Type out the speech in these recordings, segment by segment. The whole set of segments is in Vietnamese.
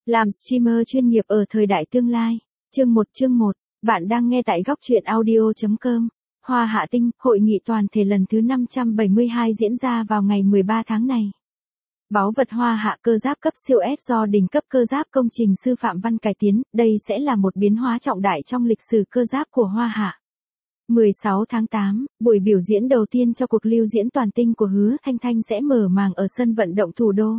Làm streamer chuyên nghiệp ở thời đại tương lai. Chương 1, bạn đang nghe tại góc truyện audio.com. Hoa Hạ Tinh, hội nghị toàn thể lần thứ 572 diễn ra vào ngày 13 tháng này. Báu vật Hoa Hạ cơ giáp cấp siêu S do đỉnh cấp cơ giáp công trình sư Phạm Văn cải tiến, đây sẽ là một biến hóa trọng đại trong lịch sử cơ giáp của Hoa Hạ. 16 tháng 8, buổi biểu diễn đầu tiên cho cuộc lưu diễn toàn tinh của Hứa Thanh Thanh sẽ mở màn ở sân vận động thủ đô.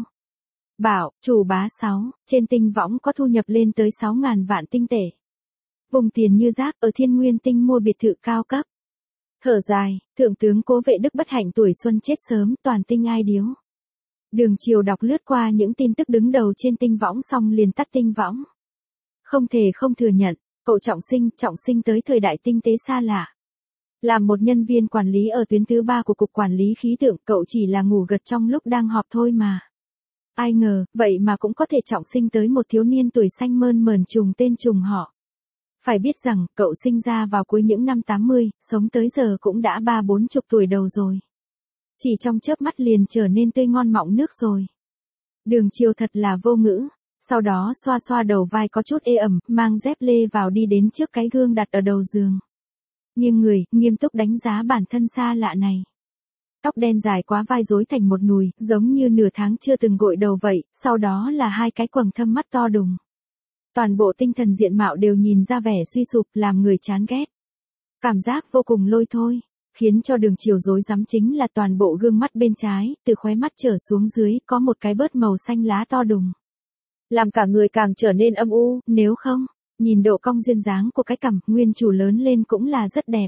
Bảo, chủ bá 6, trên tinh võng có thu nhập lên tới 6.000 vạn tinh tệ. Vùng tiền như rác ở Thiên Nguyên Tinh mua biệt thự cao cấp. Thở dài, Thượng tướng Cố Vệ Đức bất hạnh tuổi xuân chết sớm, toàn tinh ai điếu. Đường Chiều đọc lướt qua những tin tức đứng đầu trên tinh võng xong liền tắt tinh võng. Không thể không thừa nhận, cậu Trọng Sinh tới thời đại tinh tế xa lạ. Làm một nhân viên quản lý ở tuyến thứ 3 của Cục Quản lý Khí tượng, cậu chỉ là ngủ gật trong lúc đang họp thôi mà. Ai ngờ, vậy mà cũng có thể trọng sinh tới một thiếu niên tuổi xanh mơn mởn trùng tên trùng họ. Phải biết rằng, cậu sinh ra vào cuối những năm 80, sống tới giờ cũng đã 30-40 tuổi đầu rồi. Chỉ trong chớp mắt liền trở nên tươi ngon mọng nước rồi. Đường Chiều thật là vô ngữ. Sau đó xoa xoa đầu vai có chút ê ẩm, mang dép lê vào đi đến trước cái gương đặt ở đầu giường. Nghiêng người, nghiêm túc đánh giá bản thân xa lạ này. Tóc đen dài quá vai rối thành một nùi, giống như nửa tháng chưa từng gội đầu vậy, sau đó là hai cái quầng thâm mắt to đùng. Toàn bộ tinh thần diện mạo đều nhìn ra vẻ suy sụp, làm người chán ghét. Cảm giác vô cùng lôi thôi, khiến cho Đường Chiều rối rắm chính là toàn bộ gương mắt bên trái, từ khóe mắt trở xuống dưới, có một cái bớt màu xanh lá to đùng. Làm cả người càng trở nên âm u, nếu không, nhìn độ cong duyên dáng của cái cằm, nguyên chủ lớn lên cũng là rất đẹp.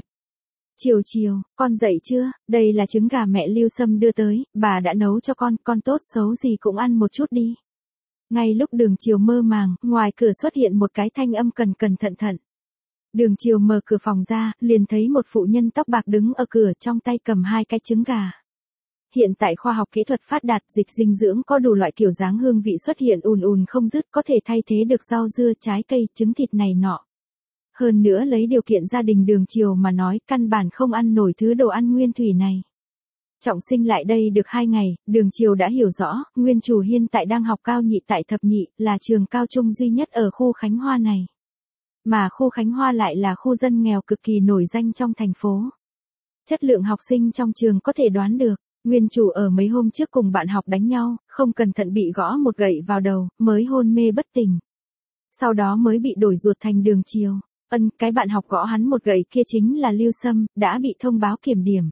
Chiều, con dậy chưa? Đây là trứng gà mẹ Lưu Sâm đưa tới, bà đã nấu cho con tốt xấu gì cũng ăn một chút đi. Ngay lúc Đường Chiều mơ màng, ngoài cửa xuất hiện một cái thanh âm cẩn thận. Đường Chiều mở cửa phòng ra, liền thấy một phụ nhân tóc bạc đứng ở cửa trong tay cầm hai cái trứng gà. Hiện tại khoa học kỹ thuật phát đạt, dịch dinh dưỡng có đủ loại kiểu dáng hương vị xuất hiện ùn không dứt, có thể thay thế được rau dưa, trái cây, trứng thịt này nọ. Hơn nữa lấy điều kiện gia đình Đường Chiều mà nói, căn bản không ăn nổi thứ đồ ăn nguyên thủy này. Trọng sinh lại đây được 2 ngày, Đường Chiều đã hiểu rõ, nguyên chủ hiện tại đang học cao nhị tại thập nhị, là trường cao trung duy nhất ở khu Khánh Hoa này. Mà khu Khánh Hoa lại là khu dân nghèo cực kỳ nổi danh trong thành phố. Chất lượng học sinh trong trường có thể đoán được, nguyên chủ ở mấy hôm trước cùng bạn học đánh nhau, không cẩn thận bị gõ một gậy vào đầu, mới hôn mê bất tỉnh. Sau đó mới bị đổi ruột thành Đường Chiều. Cái bạn học gõ hắn một gậy kia chính là Lưu Sâm, đã bị thông báo kiểm điểm.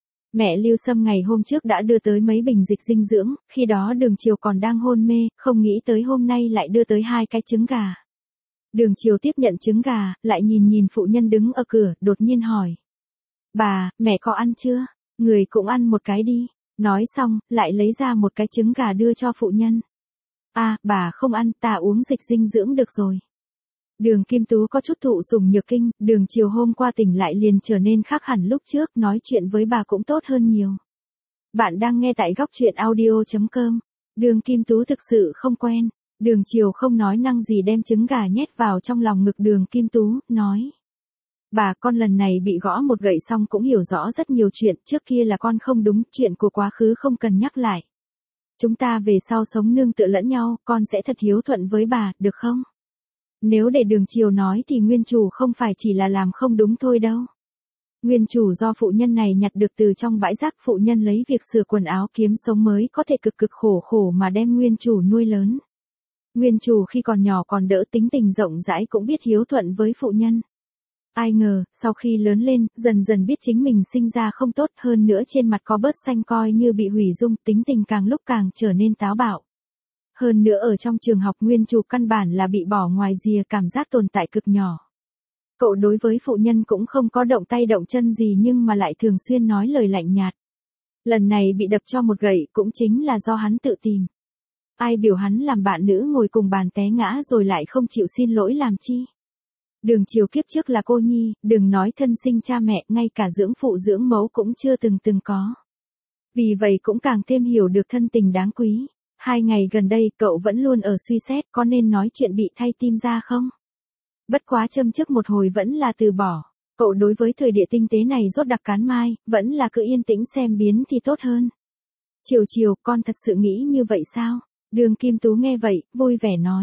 Mẹ Lưu Sâm ngày hôm trước đã đưa tới mấy bình dịch dinh dưỡng, khi đó Đường Chiều còn đang hôn mê, không nghĩ tới hôm nay lại đưa tới 2 cái trứng gà. Đường Chiều tiếp nhận trứng gà, lại nhìn phụ nhân đứng ở cửa, đột nhiên hỏi. Bà, mẹ có ăn chưa? Người cũng ăn một cái đi. Nói xong, lại lấy ra một cái trứng gà đưa cho phụ nhân. Bà không ăn, ta uống dịch dinh dưỡng được rồi. Đường Kim Tú có chút thụ sủng nhược kinh, Đường Chiều hôm qua tỉnh lại liền trở nên khác hẳn lúc trước, nói chuyện với bà cũng tốt hơn nhiều. Bạn đang nghe tại góc truyện audio.com. Đường Kim Tú thực sự không quen. Đường Chiều không nói năng gì đem trứng gà nhét vào trong lòng ngực Đường Kim Tú, nói. Bà, con lần này bị gõ một gậy xong cũng hiểu rõ rất nhiều chuyện, trước kia là con không đúng, chuyện của quá khứ không cần nhắc lại. Chúng ta về sau sống nương tựa lẫn nhau, con sẽ thật hiếu thuận với bà, được không? Nếu để Đường Chiều nói thì nguyên chủ không phải chỉ là làm không đúng thôi đâu. Nguyên chủ do phụ nhân này nhặt được từ trong bãi rác, phụ nhân lấy việc sửa quần áo kiếm sống mới có thể cực khổ mà đem nguyên chủ nuôi lớn. Nguyên chủ khi còn nhỏ còn đỡ, tính tình rộng rãi cũng biết hiếu thuận với phụ nhân. Ai ngờ, sau khi lớn lên, dần biết chính mình sinh ra không tốt, hơn nữa trên mặt có bớt xanh coi như bị hủy dung, tính tình càng lúc càng trở nên táo bạo. Hơn nữa ở trong trường học nguyên chủ căn bản là bị bỏ ngoài rìa, cảm giác tồn tại cực nhỏ. Cậu đối với phụ nhân cũng không có động tay động chân gì nhưng mà lại thường xuyên nói lời lạnh nhạt. Lần này bị đập cho một gậy cũng chính là do hắn tự tìm. Ai biểu hắn làm bạn nữ ngồi cùng bàn té ngã rồi lại không chịu xin lỗi làm chi. Đường Chiều kiếp trước là cô nhi, đừng nói thân sinh cha mẹ, ngay cả dưỡng phụ dưỡng mẫu cũng chưa từng có. Vì vậy cũng càng thêm hiểu được thân tình đáng quý. 2 ngày gần đây cậu vẫn luôn ở suy xét có nên nói chuyện bị thay tim ra không? Bất quá châm chước một hồi vẫn là từ bỏ. Cậu đối với thời địa tinh tế này rốt đặc cán mai, vẫn là cứ yên tĩnh xem biến thì tốt hơn. Chiều, con thật sự nghĩ như vậy sao? Đường Kim Tú nghe vậy, vui vẻ nói.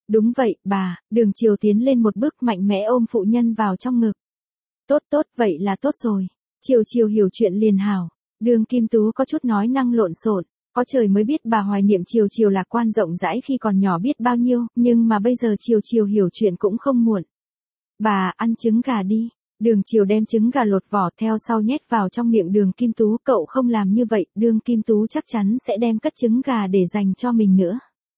Đúng vậy, bà, Đường Chiều tiến lên một bước mạnh mẽ ôm phụ nhân vào trong ngực. Tốt tốt, vậy là tốt rồi. Chiều Chiều hiểu chuyện liền hảo. Đường Kim Tú có chút nói năng lộn xộn, có trời mới biết bà hoài niệm Chiều Chiều lạc quan rộng rãi khi còn nhỏ biết bao nhiêu, nhưng mà bây giờ Chiều Chiều hiểu chuyện cũng không muộn. Bà, ăn trứng gà đi. Đường Chiều đem trứng gà lột vỏ theo sau nhét vào trong miệng Đường Kim Tú, cậu không làm như vậy, Đường Kim Tú chắc chắn sẽ đem cất trứng gà để dành cho mình nữa.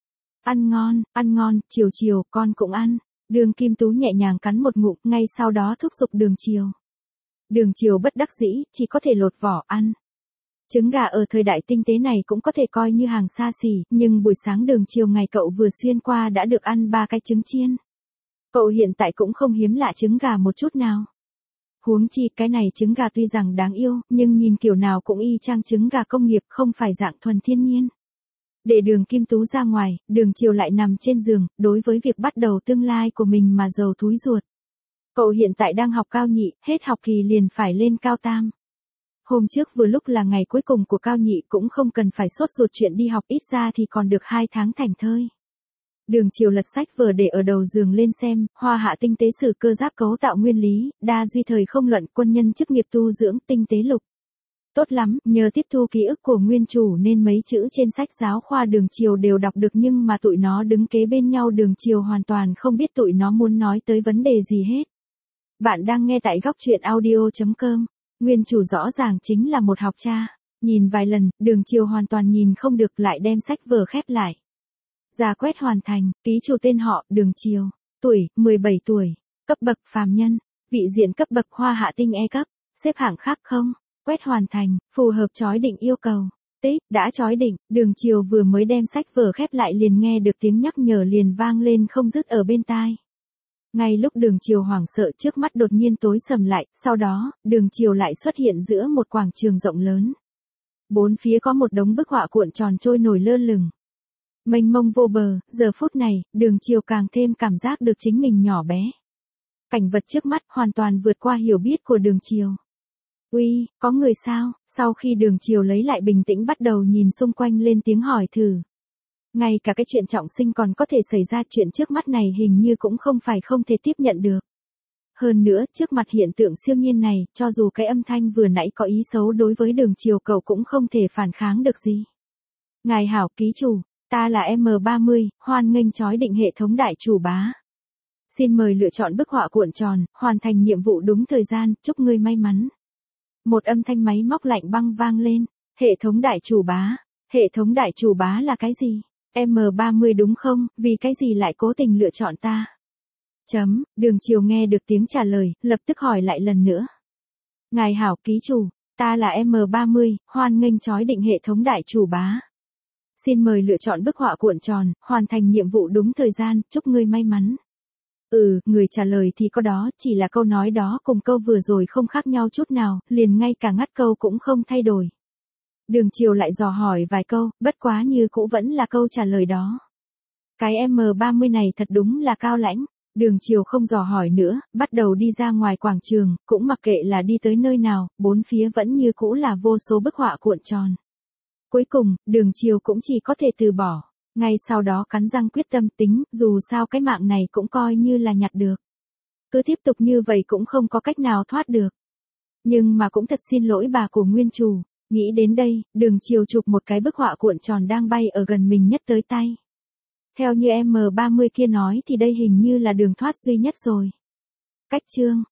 Ăn ngon, Chiều Chiều, con cũng ăn. Đường Kim Tú nhẹ nhàng cắn một ngụm, ngay sau đó thúc giục Đường Chiều. Đường Chiều bất đắc dĩ, chỉ có thể lột vỏ ăn. Trứng gà ở thời đại tinh tế này cũng có thể coi như hàng xa xỉ, nhưng buổi sáng Đường Chiều ngày cậu vừa xuyên qua đã được ăn 3 cái trứng chiên. Cậu hiện tại cũng không hiếm lạ trứng gà một chút nào. Huống chi cái này trứng gà tuy rằng đáng yêu, nhưng nhìn kiểu nào cũng y chang trứng gà công nghiệp, không phải dạng thuần thiên nhiên. Để Đường Kim Tú ra ngoài, Đường Chiều lại nằm trên giường, đối với việc bắt đầu tương lai của mình mà giàu thúi ruột. Cậu hiện tại đang học cao nhị, hết học kỳ liền phải lên cao tam. Hôm trước vừa lúc là ngày cuối cùng của cao nhị, cũng không cần phải sốt ruột chuyện đi học, ít ra thì còn được 2 tháng thảnh thơi. Đường Chiều lật sách vở để ở đầu giường lên xem, Hoa Hạ tinh tế sử cơ giáp cấu tạo nguyên lý, đa duy thời không luận, quân nhân chức nghiệp tu dưỡng, tinh tế lục. Tốt lắm, nhờ tiếp thu ký ức của nguyên chủ nên mấy chữ trên sách giáo khoa Đường Chiều đều đọc được, nhưng mà tụi nó đứng kế bên nhau Đường Chiều hoàn toàn không biết tụi nó muốn nói tới vấn đề gì hết. Bạn đang nghe tại góc truyện audio.com. Nguyên chủ rõ ràng chính là một học cha. Nhìn vài lần, Đường Chiều hoàn toàn nhìn không được, lại đem sách vở khép lại. Giả quét hoàn thành, ký chủ tên họ, Đường Chiều. Tuổi, 17 tuổi. Cấp bậc, phàm nhân. Vị diện cấp bậc Hoa Hạ tinh E cấp. Xếp hạng khác không. Quét hoàn thành, phù hợp chói định yêu cầu. Tích, đã chói định, Đường Chiều vừa mới đem sách vở khép lại liền nghe được tiếng nhắc nhở liền vang lên không dứt ở bên tai. Ngay lúc Đường Chiều hoảng sợ, trước mắt đột nhiên tối sầm lại, sau đó, Đường Chiều lại xuất hiện giữa một quảng trường rộng lớn. Bốn phía có một đống bức họa cuộn tròn trôi nổi lơ lửng. Mênh mông vô bờ, giờ phút này, Đường Chiều càng thêm cảm giác được chính mình nhỏ bé. Cảnh vật trước mắt hoàn toàn vượt qua hiểu biết của Đường Chiều. Uy, có người sao? Sau khi Đường Chiều lấy lại bình tĩnh bắt đầu nhìn xung quanh lên tiếng hỏi thử. Ngay cả cái chuyện trọng sinh còn có thể xảy ra, chuyện trước mắt này hình như cũng không phải không thể tiếp nhận được. Hơn nữa, trước mặt hiện tượng siêu nhiên này, cho dù cái âm thanh vừa nãy có ý xấu đối với Đường Chiều, cậu cũng không thể phản kháng được gì. Ngài hảo, ký chủ, ta là M30, hoan nghênh chói định hệ thống đại chủ bá. Xin mời lựa chọn bức họa cuộn tròn, hoàn thành nhiệm vụ đúng thời gian, chúc ngươi may mắn. Một âm thanh máy móc lạnh băng vang lên. Hệ thống đại chủ bá. Hệ thống đại chủ bá là cái gì? M30 đúng không? Vì cái gì lại cố tình lựa chọn ta? Đường Chiều nghe được tiếng trả lời, lập tức hỏi lại lần nữa. Ngài hảo, ký chủ, ta là M30, hoan nghênh chói định hệ thống đại chủ bá. Xin mời lựa chọn bức họa cuộn tròn, hoàn thành nhiệm vụ đúng thời gian, chúc ngươi may mắn. Người trả lời thì có đó, chỉ là câu nói đó cùng câu vừa rồi không khác nhau chút nào, liền ngay cả ngắt câu cũng không thay đổi. Đường Chiều lại dò hỏi vài câu, bất quá như cũ vẫn là câu trả lời đó. Cái M30 này thật đúng là cao lãnh. Đường Chiều không dò hỏi nữa, bắt đầu đi ra ngoài quảng trường, cũng mặc kệ là đi tới nơi nào, bốn phía vẫn như cũ là vô số bức họa cuộn tròn. Cuối cùng, Đường Chiều cũng chỉ có thể từ bỏ. Ngay sau đó cắn răng quyết tâm tính, dù sao cái mạng này cũng coi như là nhặt được. Cứ tiếp tục như vậy cũng không có cách nào thoát được. Nhưng mà cũng thật xin lỗi bà của nguyên chủ. Nghĩ đến đây, Đường Chiều chụp một cái bức họa cuộn tròn đang bay ở gần mình nhất tới tay. Theo như M30 kia nói thì đây hình như là đường thoát duy nhất rồi. Cách chương.